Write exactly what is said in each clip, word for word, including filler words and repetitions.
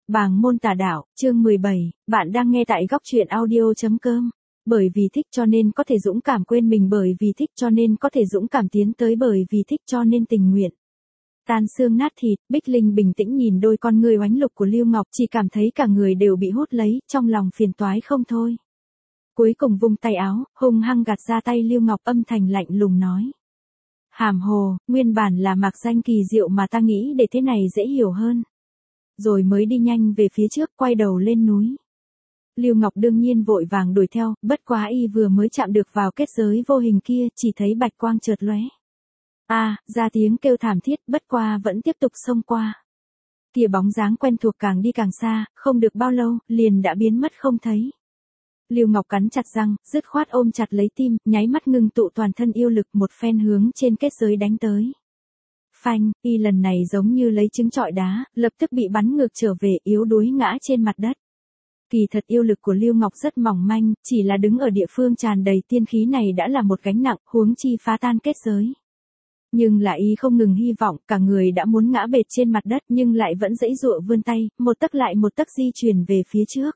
Bàng môn tà đạo, chương mười bảy, bạn đang nghe tại góc truyện audio.com. Bởi vì thích cho nên có thể dũng cảm quên mình, bởi vì thích cho nên có thể dũng cảm tiến tới, bởi vì thích cho nên tình nguyện. Tan xương nát thịt, Bích Linh bình tĩnh nhìn đôi con ngươi oánh lục của Lưu Ngọc, chỉ cảm thấy cả người đều bị hút lấy, trong lòng phiền toái không thôi. Cuối cùng vung tay áo, hung hăng gạt ra tay Lưu Ngọc, âm thanh lạnh lùng nói. Hàm hồ, nguyên bản là mạc danh kỳ diệu mà ta nghĩ để thế này dễ hiểu hơn. Rồi mới đi nhanh về phía trước, quay đầu lên núi. Lưu Ngọc đương nhiên vội vàng đuổi theo, bất quá y vừa mới chạm được vào kết giới vô hình kia, chỉ thấy bạch quang chợt lóe. A, à, ra tiếng kêu thảm thiết, bất qua vẫn tiếp tục xông qua. Kia bóng dáng quen thuộc càng đi càng xa, không được bao lâu, liền đã biến mất không thấy. Lưu Ngọc cắn chặt răng, dứt khoát ôm chặt lấy tim, nháy mắt ngưng tụ toàn thân yêu lực, một phen hướng trên kết giới đánh tới. Phanh, y lần này giống như lấy trứng trọi đá, lập tức bị bắn ngược trở về, yếu đuối ngã trên mặt đất. Kỳ thật yêu lực của Lưu Ngọc rất mỏng manh, chỉ là đứng ở địa phương tràn đầy tiên khí này đã là một gánh nặng, huống chi phá tan kết giới. Nhưng lại y không ngừng hy vọng, cả người đã muốn ngã bệt trên mặt đất nhưng lại vẫn giãy giụa vươn tay, một tấc lại một tấc di chuyển về phía trước.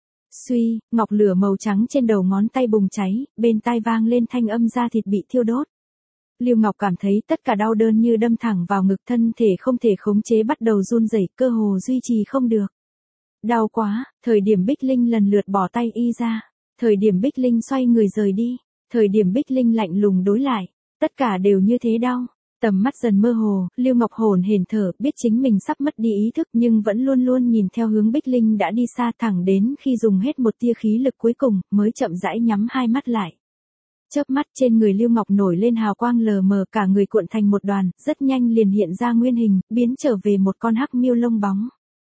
Suy, ngọc lửa màu trắng trên đầu ngón tay bùng cháy, bên tai vang lên thanh âm da thịt bị thiêu đốt. Lưu Ngọc cảm thấy tất cả đau đớn như đâm thẳng vào ngực, thân thể không thể khống chế bắt đầu run rẩy, cơ hồ duy trì không được. Đau quá, thời điểm Bích Linh lần lượt bỏ tay y ra, thời điểm Bích Linh xoay người rời đi, thời điểm Bích Linh lạnh lùng đối lại, tất cả đều như thế đau. Tầm mắt dần mơ hồ, Lưu Ngọc hồn hển thở, biết chính mình sắp mất đi ý thức nhưng vẫn luôn luôn nhìn theo hướng Bích Linh đã đi xa, thẳng đến khi dùng hết một tia khí lực cuối cùng, mới chậm rãi nhắm hai mắt lại. Chớp mắt trên người Lưu Ngọc nổi lên hào quang lờ mờ, cả người cuộn thành một đoàn, rất nhanh liền hiện ra nguyên hình, biến trở về một con hắc miêu lông bóng.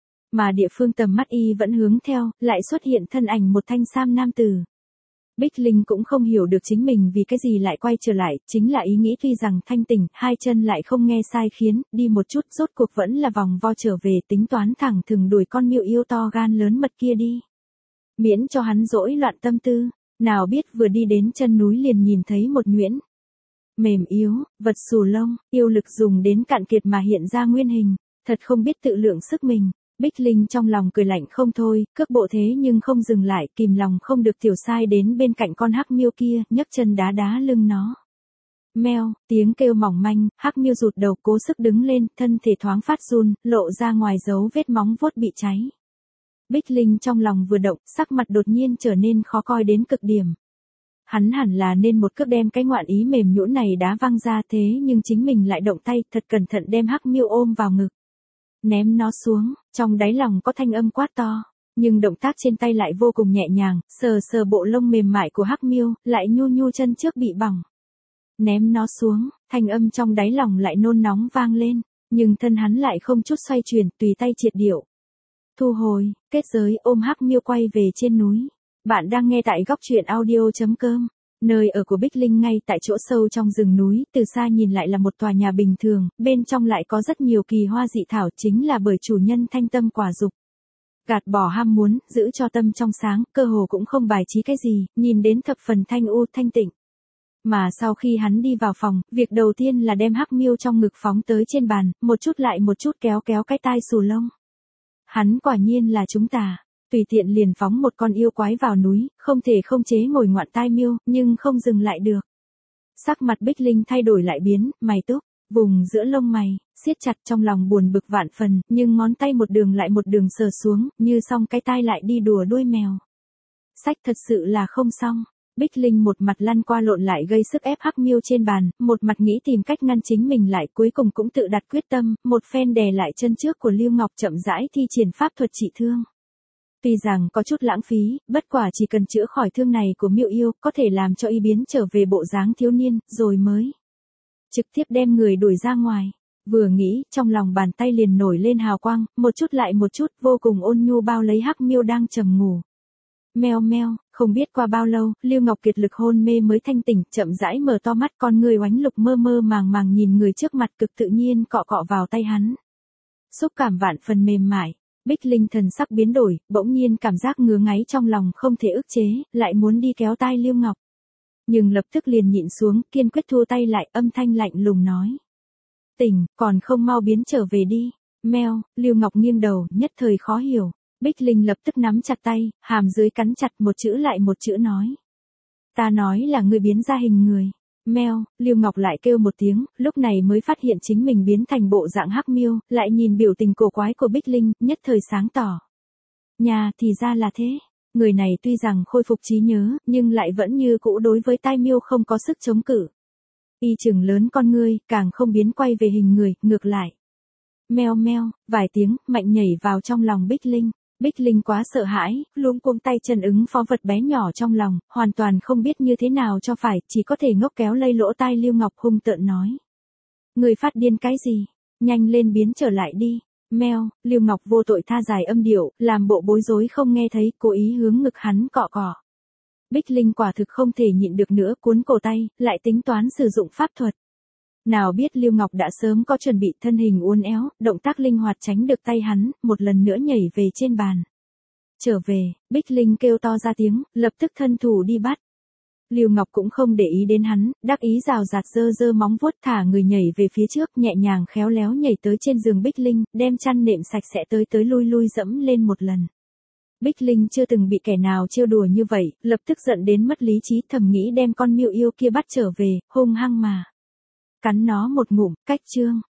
Mà địa phương tầm mắt y vẫn hướng theo, lại xuất hiện thân ảnh một thanh sam nam tử. Bích Linh cũng không hiểu được chính mình vì cái gì lại quay trở lại, chính là ý nghĩ tuy rằng thanh tỉnh, hai chân lại không nghe sai khiến, đi một chút rốt cuộc vẫn là vòng vo trở về, tính toán thẳng thừng đuổi con miêu yêu to gan lớn mật kia đi. Miễn cho hắn rỗi loạn tâm tư, nào biết vừa đi đến chân núi liền nhìn thấy một nhuyễn. Mềm yếu, vật xù lông, yêu lực dùng đến cạn kiệt mà hiện ra nguyên hình, thật không biết tự lượng sức mình. Bích Linh trong lòng cười lạnh không thôi, cước bộ thế nhưng không dừng lại, kìm lòng không được tiểu sai đến bên cạnh con hắc miêu kia, nhấc chân đá đá lưng nó. Meo, tiếng kêu mỏng manh, hắc miêu rụt đầu cố sức đứng lên, thân thể thoáng phát run, lộ ra ngoài dấu vết móng vuốt bị cháy. Bích Linh trong lòng vừa động, sắc mặt đột nhiên trở nên khó coi đến cực điểm. Hắn hẳn là nên một cước đem cái ngoạn ý mềm nhũn này đá văng ra, thế nhưng chính mình lại động tay, thật cẩn thận đem hắc miêu ôm vào ngực. Ném nó xuống, trong đáy lòng có thanh âm quát to, nhưng động tác trên tay lại vô cùng nhẹ nhàng, sờ sờ bộ lông mềm mại của hắc miêu, lại nhu nhu chân trước bị bỏng. Ném nó xuống, thanh âm trong đáy lòng lại nôn nóng vang lên, nhưng thân hắn lại không chút xoay chuyển, tùy tay triệt điệu. Thu hồi, kết giới, ôm hắc miêu quay về trên núi. Bạn đang nghe tại góc truyện audio.com. Nơi ở của Bích Linh ngay tại chỗ sâu trong rừng núi, từ xa nhìn lại là một tòa nhà bình thường, bên trong lại có rất nhiều kỳ hoa dị thảo, chính là bởi chủ nhân thanh tâm quả dục. Gạt bỏ ham muốn, giữ cho tâm trong sáng, cơ hồ cũng không bài trí cái gì, nhìn đến thập phần thanh u thanh tịnh. Mà sau khi hắn đi vào phòng, việc đầu tiên là đem hắc miêu trong ngực phóng tới trên bàn, một chút lại một chút kéo kéo cái tai xù lông. Hắn quả nhiên là chúng ta. Tùy tiện liền phóng một con yêu quái vào núi, không thể không chế ngồi ngoạn tai miêu, nhưng không dừng lại được. Sắc mặt Bích Linh thay đổi lại biến, mày túc, vùng giữa lông mày, siết chặt, trong lòng buồn bực vạn phần, nhưng ngón tay một đường lại một đường sờ xuống, như xong cái tai lại đi đùa đuôi mèo. Sách thật sự là không xong. Bích Linh một mặt lăn qua lộn lại gây sức ép hắc miêu trên bàn, một mặt nghĩ tìm cách ngăn chính mình lại, cuối cùng cũng tự đặt quyết tâm, một phen đè lại chân trước của Lưu Ngọc, chậm rãi thi triển pháp thuật trị thương. Tuy rằng có chút lãng phí, bất quả chỉ cần chữa khỏi thương này của miêu yêu, có thể làm cho y biến trở về bộ dáng thiếu niên, rồi mới trực tiếp đem người đuổi ra ngoài. Vừa nghĩ, trong lòng bàn tay liền nổi lên hào quang, một chút lại một chút, vô cùng ôn nhu bao lấy hắc miêu đang trầm ngủ. Meo meo, không biết qua bao lâu, Lưu Ngọc kiệt lực hôn mê mới thanh tỉnh, chậm rãi mở to mắt, con người oánh lục mơ mơ màng màng nhìn người trước mặt, cực tự nhiên cọ cọ vào tay hắn. Xúc cảm vạn phần mềm mại. Bích Linh thần sắc biến đổi, bỗng nhiên cảm giác ngứa ngáy trong lòng không thể ức chế, lại muốn đi kéo tai Lưu Ngọc. Nhưng lập tức liền nhịn xuống, kiên quyết thua tay lại, âm thanh lạnh lùng nói. Tỉnh, còn không mau biến trở về đi. Meo, Lưu Ngọc nghiêng đầu, nhất thời khó hiểu. Bích Linh lập tức nắm chặt tay, hàm dưới cắn chặt một chữ lại một chữ nói. Ta nói là ngươi biến ra hình người. Meo, Lưu Ngọc lại kêu một tiếng, lúc này mới phát hiện chính mình biến thành bộ dạng hắc miêu, lại nhìn biểu tình cổ quái của Bích Linh, nhất thời sáng tỏ. Nhà, thì ra là thế. Người này tuy rằng khôi phục trí nhớ, nhưng lại vẫn như cũ đối với tai miêu không có sức chống cự. Y chừng lớn con ngươi, càng không biến quay về hình người, ngược lại. Meo meo, vài tiếng, mạnh nhảy vào trong lòng Bích Linh. Bích Linh quá sợ hãi, luống cuống tay chân ứng phó vật bé nhỏ trong lòng, hoàn toàn không biết như thế nào cho phải, chỉ có thể ngốc kéo lây lỗ tai Lưu Ngọc hung tợn nói. Người phát điên cái gì? Nhanh lên biến trở lại đi. Meo, Lưu Ngọc vô tội tha dài âm điệu, làm bộ bối rối không nghe thấy, cố ý hướng ngực hắn cọ cọ. Bích Linh quả thực không thể nhịn được nữa, cuốn cổ tay, lại tính toán sử dụng pháp thuật. Nào biết Lưu Ngọc đã sớm có chuẩn bị, thân hình uốn éo, động tác linh hoạt tránh được tay hắn, một lần nữa nhảy về trên bàn. Trở về, Bích Linh kêu to ra tiếng, lập tức thân thủ đi bắt. Lưu Ngọc cũng không để ý đến hắn, đắc ý rào rạt giơ giơ móng vuốt thả người nhảy về phía trước, nhẹ nhàng khéo léo nhảy tới trên giường Bích Linh, đem chăn nệm sạch sẽ tới tới lui lui dẫm lên một lần. Bích Linh chưa từng bị kẻ nào trêu đùa như vậy, lập tức giận đến mất lý trí, thầm nghĩ đem con miêu yêu kia bắt trở về, hung hăng mà cắn nó một ngụm, cách chương.